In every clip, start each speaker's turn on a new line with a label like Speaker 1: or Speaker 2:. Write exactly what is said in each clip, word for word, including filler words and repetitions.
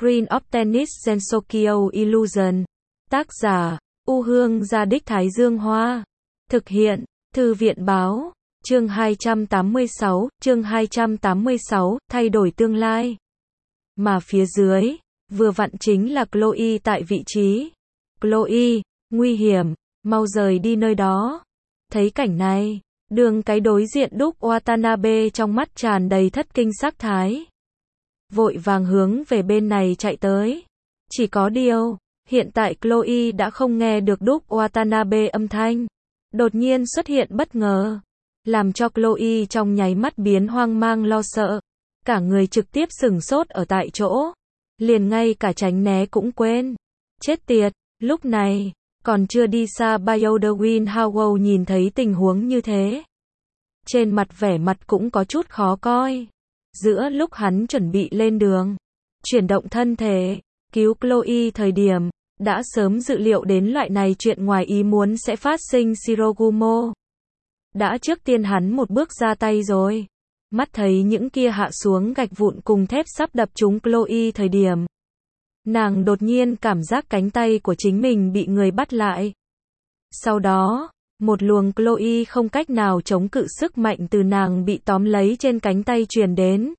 Speaker 1: Screen of Tennis Gensokyo Illusion. Tác giả, U Hương Gia Đích Thái Dương Hoa. Thực hiện, Thư viện Báo. Chương hai trăm tám mươi sáu, chương hai trăm tám mươi sáu, thay đổi tương lai. Mà phía dưới, vừa vặn chính là Chloe tại vị trí. Chloe, nguy hiểm, mau rời đi nơi đó. Thấy cảnh này, đường cái đối diện Đúc Watanabe trong mắt tràn đầy thất kinh sắc thái. Vội vàng hướng về bên này chạy tới. Chỉ có điều, hiện tại Chloe đã không nghe được Đúc Watanabe âm thanh. Đột nhiên xuất hiện bất ngờ, làm cho Chloe trong nháy mắt biến hoang mang lo sợ. Cả người trực tiếp sửng sốt ở tại chỗ. Liền ngay cả tránh né cũng quên. Chết tiệt, lúc này, còn chưa đi xa Bayodewin Howell nhìn thấy tình huống như thế. Trên mặt vẻ mặt cũng có chút khó coi. Giữa lúc hắn chuẩn bị lên đường, chuyển động thân thể, cứu Chloe thời điểm, đã sớm dự liệu đến loại này chuyện ngoài ý muốn sẽ phát sinh. Shirogumo đã trước tiên hắn một bước ra tay rồi. Mắt thấy những kia hạ xuống gạch vụn cùng thép sắp đập trúng Chloe thời điểm, nàng đột nhiên cảm giác cánh tay của chính mình bị người bắt lại. Sau đó, một luồng Chloe không cách nào chống cự sức mạnh từ nàng bị tóm lấy trên cánh tay truyền đến.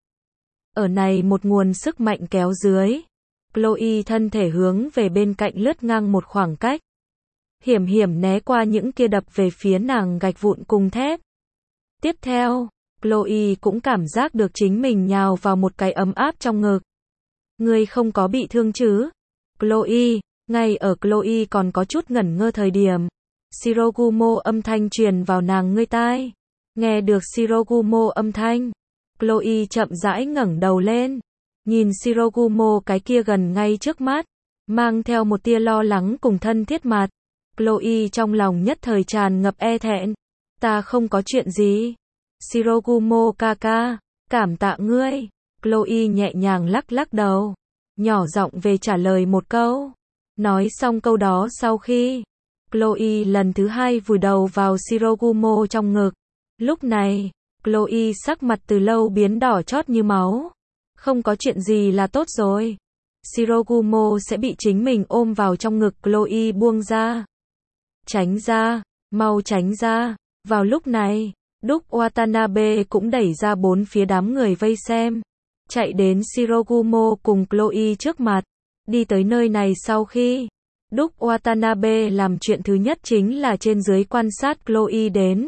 Speaker 1: Ở này một nguồn sức mạnh kéo dưới, Chloe thân thể hướng về bên cạnh lướt ngang một khoảng cách. Hiểm hiểm né qua những kia đập về phía nàng gạch vụn cùng thép. Tiếp theo, Chloe cũng cảm giác được chính mình nhào vào một cái ấm áp trong ngực. Ngươi không có bị thương chứ? Chloe, ngay ở Chloe còn có chút ngẩn ngơ thời điểm, Shirogumo âm thanh truyền vào nàng ngươi tai. Nghe được Shirogumo âm thanh, Chloe chậm rãi ngẩng đầu lên, nhìn Shirogumo cái kia gần ngay trước mắt, mang theo một tia lo lắng cùng thân thiết mặt. Chloe trong lòng nhất thời tràn ngập e thẹn. Ta không có chuyện gì. Shirogumo kaka, cảm tạ ngươi. Chloe nhẹ nhàng lắc lắc đầu, nhỏ giọng về trả lời một câu. Nói xong câu đó sau khi, Chloe lần thứ hai vùi đầu vào Shirogumo trong ngực. Lúc này, Chloe sắc mặt từ lâu biến đỏ chót như máu. Không có chuyện gì là tốt rồi. Shirogumo sẽ bị chính mình ôm vào trong ngực. Chloe buông ra. Tránh ra, mau tránh ra. Vào lúc này, Đúc Watanabe cũng đẩy ra bốn phía đám người vây xem. Chạy đến Shirogumo cùng Chloe trước mặt. Đi tới nơi này sau khi, Đúc Watanabe làm chuyện thứ nhất chính là trên dưới quan sát Chloe đến.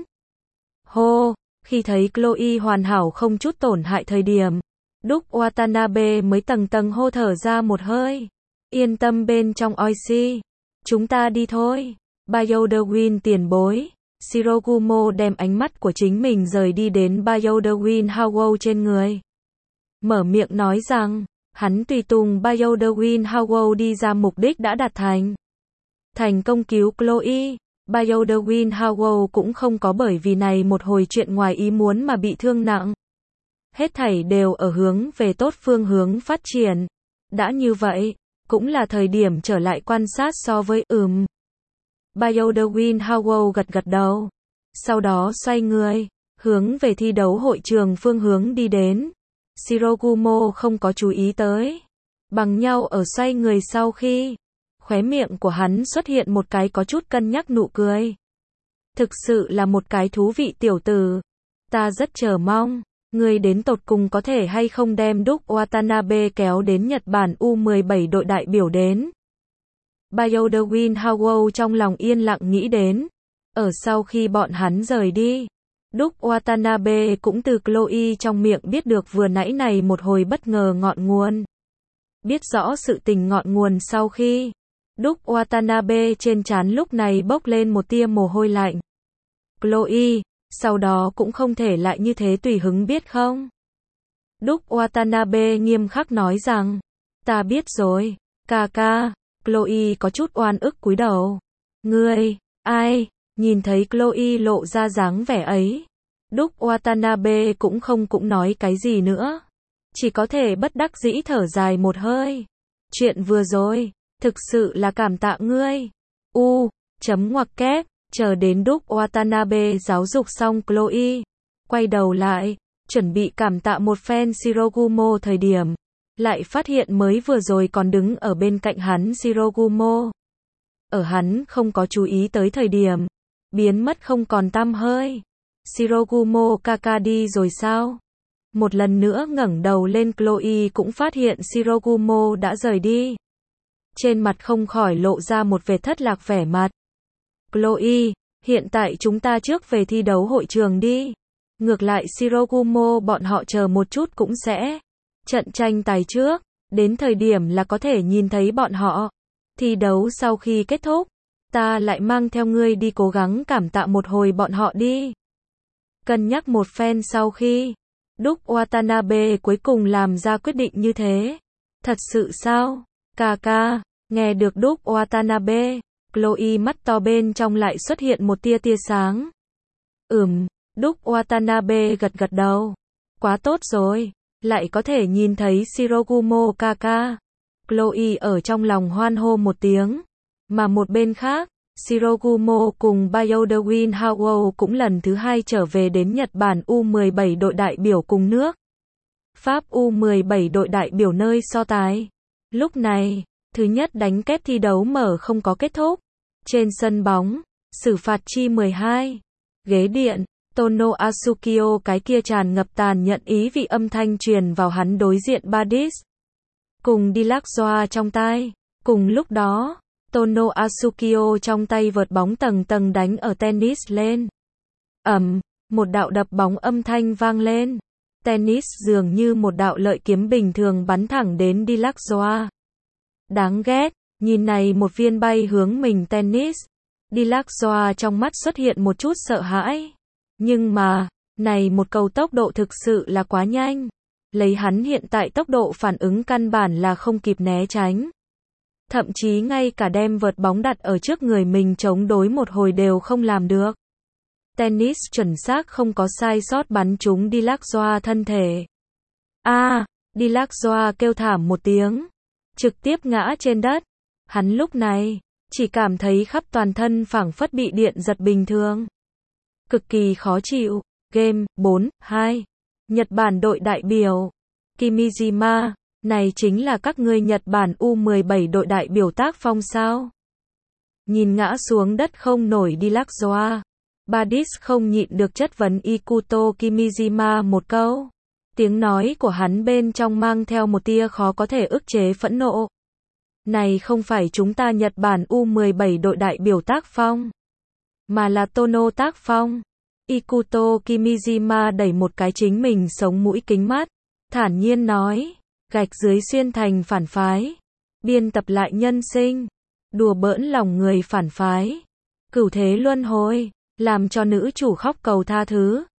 Speaker 1: Hô, khi thấy Chloe hoàn hảo không chút tổn hại thời điểm, Đúc Watanabe mới tầng tầng hô thở ra một hơi. Yên tâm bên trong Oishi. Chúng ta đi thôi. Bayodewin tiền bối. Shirogumo đem ánh mắt của chính mình rời đi đến Bayodewin Howell trên người. Mở miệng nói rằng, hắn tùy tùng Bayodewin Howell đi ra mục đích đã đạt thành. Thành công cứu Chloe. Bayodewin Howell cũng không có bởi vì này một hồi chuyện ngoài ý muốn mà bị thương nặng. Hết thảy đều ở hướng về tốt phương hướng phát triển. Đã như vậy, cũng là thời điểm trở lại quan sát so với ừm. Bayodewin Howell gật gật đầu. Sau đó xoay người, hướng về thi đấu hội trường phương hướng đi đến. Shirogumo không có chú ý tới. Bằng nhau ở xoay người sau khi, khóe miệng của hắn xuất hiện một cái có chút cân nhắc nụ cười. Thực sự là một cái thú vị tiểu tử. Ta rất chờ mong, ngươi đến tột cùng có thể hay không đem Đúc Watanabe kéo đến Nhật Bản U mười bảy đội đại biểu đến. Bayodewin Howell trong lòng yên lặng nghĩ đến. Ở sau khi bọn hắn rời đi, Đúc Watanabe cũng từ Chloe trong miệng biết được vừa nãy này một hồi bất ngờ ngọn nguồn. Biết rõ sự tình ngọn nguồn sau khi, Đúc Watanabe trên trán lúc này bốc lên một tia mồ hôi lạnh. Chloe, sau đó cũng không thể lại như thế tùy hứng biết không? Đúc Watanabe nghiêm khắc nói rằng, ta biết rồi, kaka. Chloe có chút oan ức cúi đầu. Ngươi, ai? Nhìn thấy Chloe lộ ra dáng vẻ ấy, Đúc Watanabe cũng không cũng nói cái gì nữa. Chỉ có thể bất đắc dĩ thở dài một hơi. Chuyện vừa rồi, thực sự là cảm tạ ngươi. U, chấm ngoặc kép, chờ đến Đúc Watanabe giáo dục xong Chloe, quay đầu lại, chuẩn bị cảm tạ một phen Shirogumo thời điểm, lại phát hiện mới vừa rồi còn đứng ở bên cạnh hắn Shirogumo. Ở hắn không có chú ý tới thời điểm, biến mất không còn tăm hơi. Shirogumo Kaka đi rồi sao? Một lần nữa ngẩng đầu lên Chloe cũng phát hiện Shirogumo đã rời đi. Trên mặt không khỏi lộ ra một vẻ thất lạc vẻ mặt. Chloe, hiện tại chúng ta trước về thi đấu hội trường đi. Ngược lại Shirogumo bọn họ chờ một chút cũng sẽ. Trận tranh tài trước, đến thời điểm là có thể nhìn thấy bọn họ. Thi đấu sau khi kết thúc, ta lại mang theo ngươi đi cố gắng cảm tạ một hồi bọn họ đi. Cân nhắc một phen sau khi, Đúc Watanabe cuối cùng làm ra quyết định như thế. Thật sự sao? Kaka, nghe được Đúc Watanabe, Chloe mắt to bên trong lại xuất hiện một tia tia sáng. Ừm, Đúc Watanabe gật gật đầu. Quá tốt rồi, lại có thể nhìn thấy Shirogumo Kaka. Chloe ở trong lòng hoan hô một tiếng. Mà một bên khác, Shirogumo cùng Bayodewin Howell cũng lần thứ hai trở về đến Nhật Bản U mười bảy đội đại biểu cùng nước. Pháp U mười bảy đội đại biểu nơi so tài. Lúc này, thứ nhất đánh kép thi đấu mở không có kết thúc. Trên sân bóng, xử phạt chi mười hai. Ghế điện, Tono Asukio cái kia tràn ngập tàn nhận ý vị âm thanh truyền vào hắn đối diện Badis. Cùng Dilakzoa trong tay. Cùng lúc đó, Tono Asukio trong tay vợt bóng tầng tầng đánh ở tennis lên. Ầm, một đạo đập bóng âm thanh vang lên. Tennis dường như một đạo lợi kiếm bình thường bắn thẳng đến Dilakzoa. Đáng ghét, nhìn này một viên bay hướng mình tennis. Dilakzoa trong mắt xuất hiện một chút sợ hãi. Nhưng mà, này một cầu tốc độ thực sự là quá nhanh. Lấy hắn hiện tại tốc độ phản ứng căn bản là không kịp né tránh. Thậm chí ngay cả đem vợt bóng đặt ở trước người mình chống đối một hồi đều không làm được. Tennis chuẩn xác không có sai sót bắn trúng Dilakzoa thân thể. A, à, Dilakzoa kêu thảm một tiếng, trực tiếp ngã trên đất. Hắn lúc này chỉ cảm thấy khắp toàn thân phảng phất bị điện giật bình thường. Cực kỳ khó chịu. Game bốn hai. Nhật Bản đội đại biểu Kimijima, này chính là các ngươi Nhật Bản U mười bảy đội đại biểu tác phong sao? Nhìn ngã xuống đất không nổi Dilakzoa, Badis không nhịn được chất vấn Ikuto Kimijima một câu. Tiếng nói của hắn bên trong mang theo một tia khó có thể ức chế phẫn nộ. Này không phải chúng ta Nhật Bản U mười bảy đội đại biểu tác phong, mà là Tono tác phong. Ikuto Kimijima đẩy một cái chính mình sống mũi kính mắt, thản nhiên nói, gạch dưới xuyên thành phản phái, biên tập lại nhân sinh, đùa bỡn lòng người phản phái, cửu thế luân hồi, làm cho nữ chủ khóc cầu tha thứ.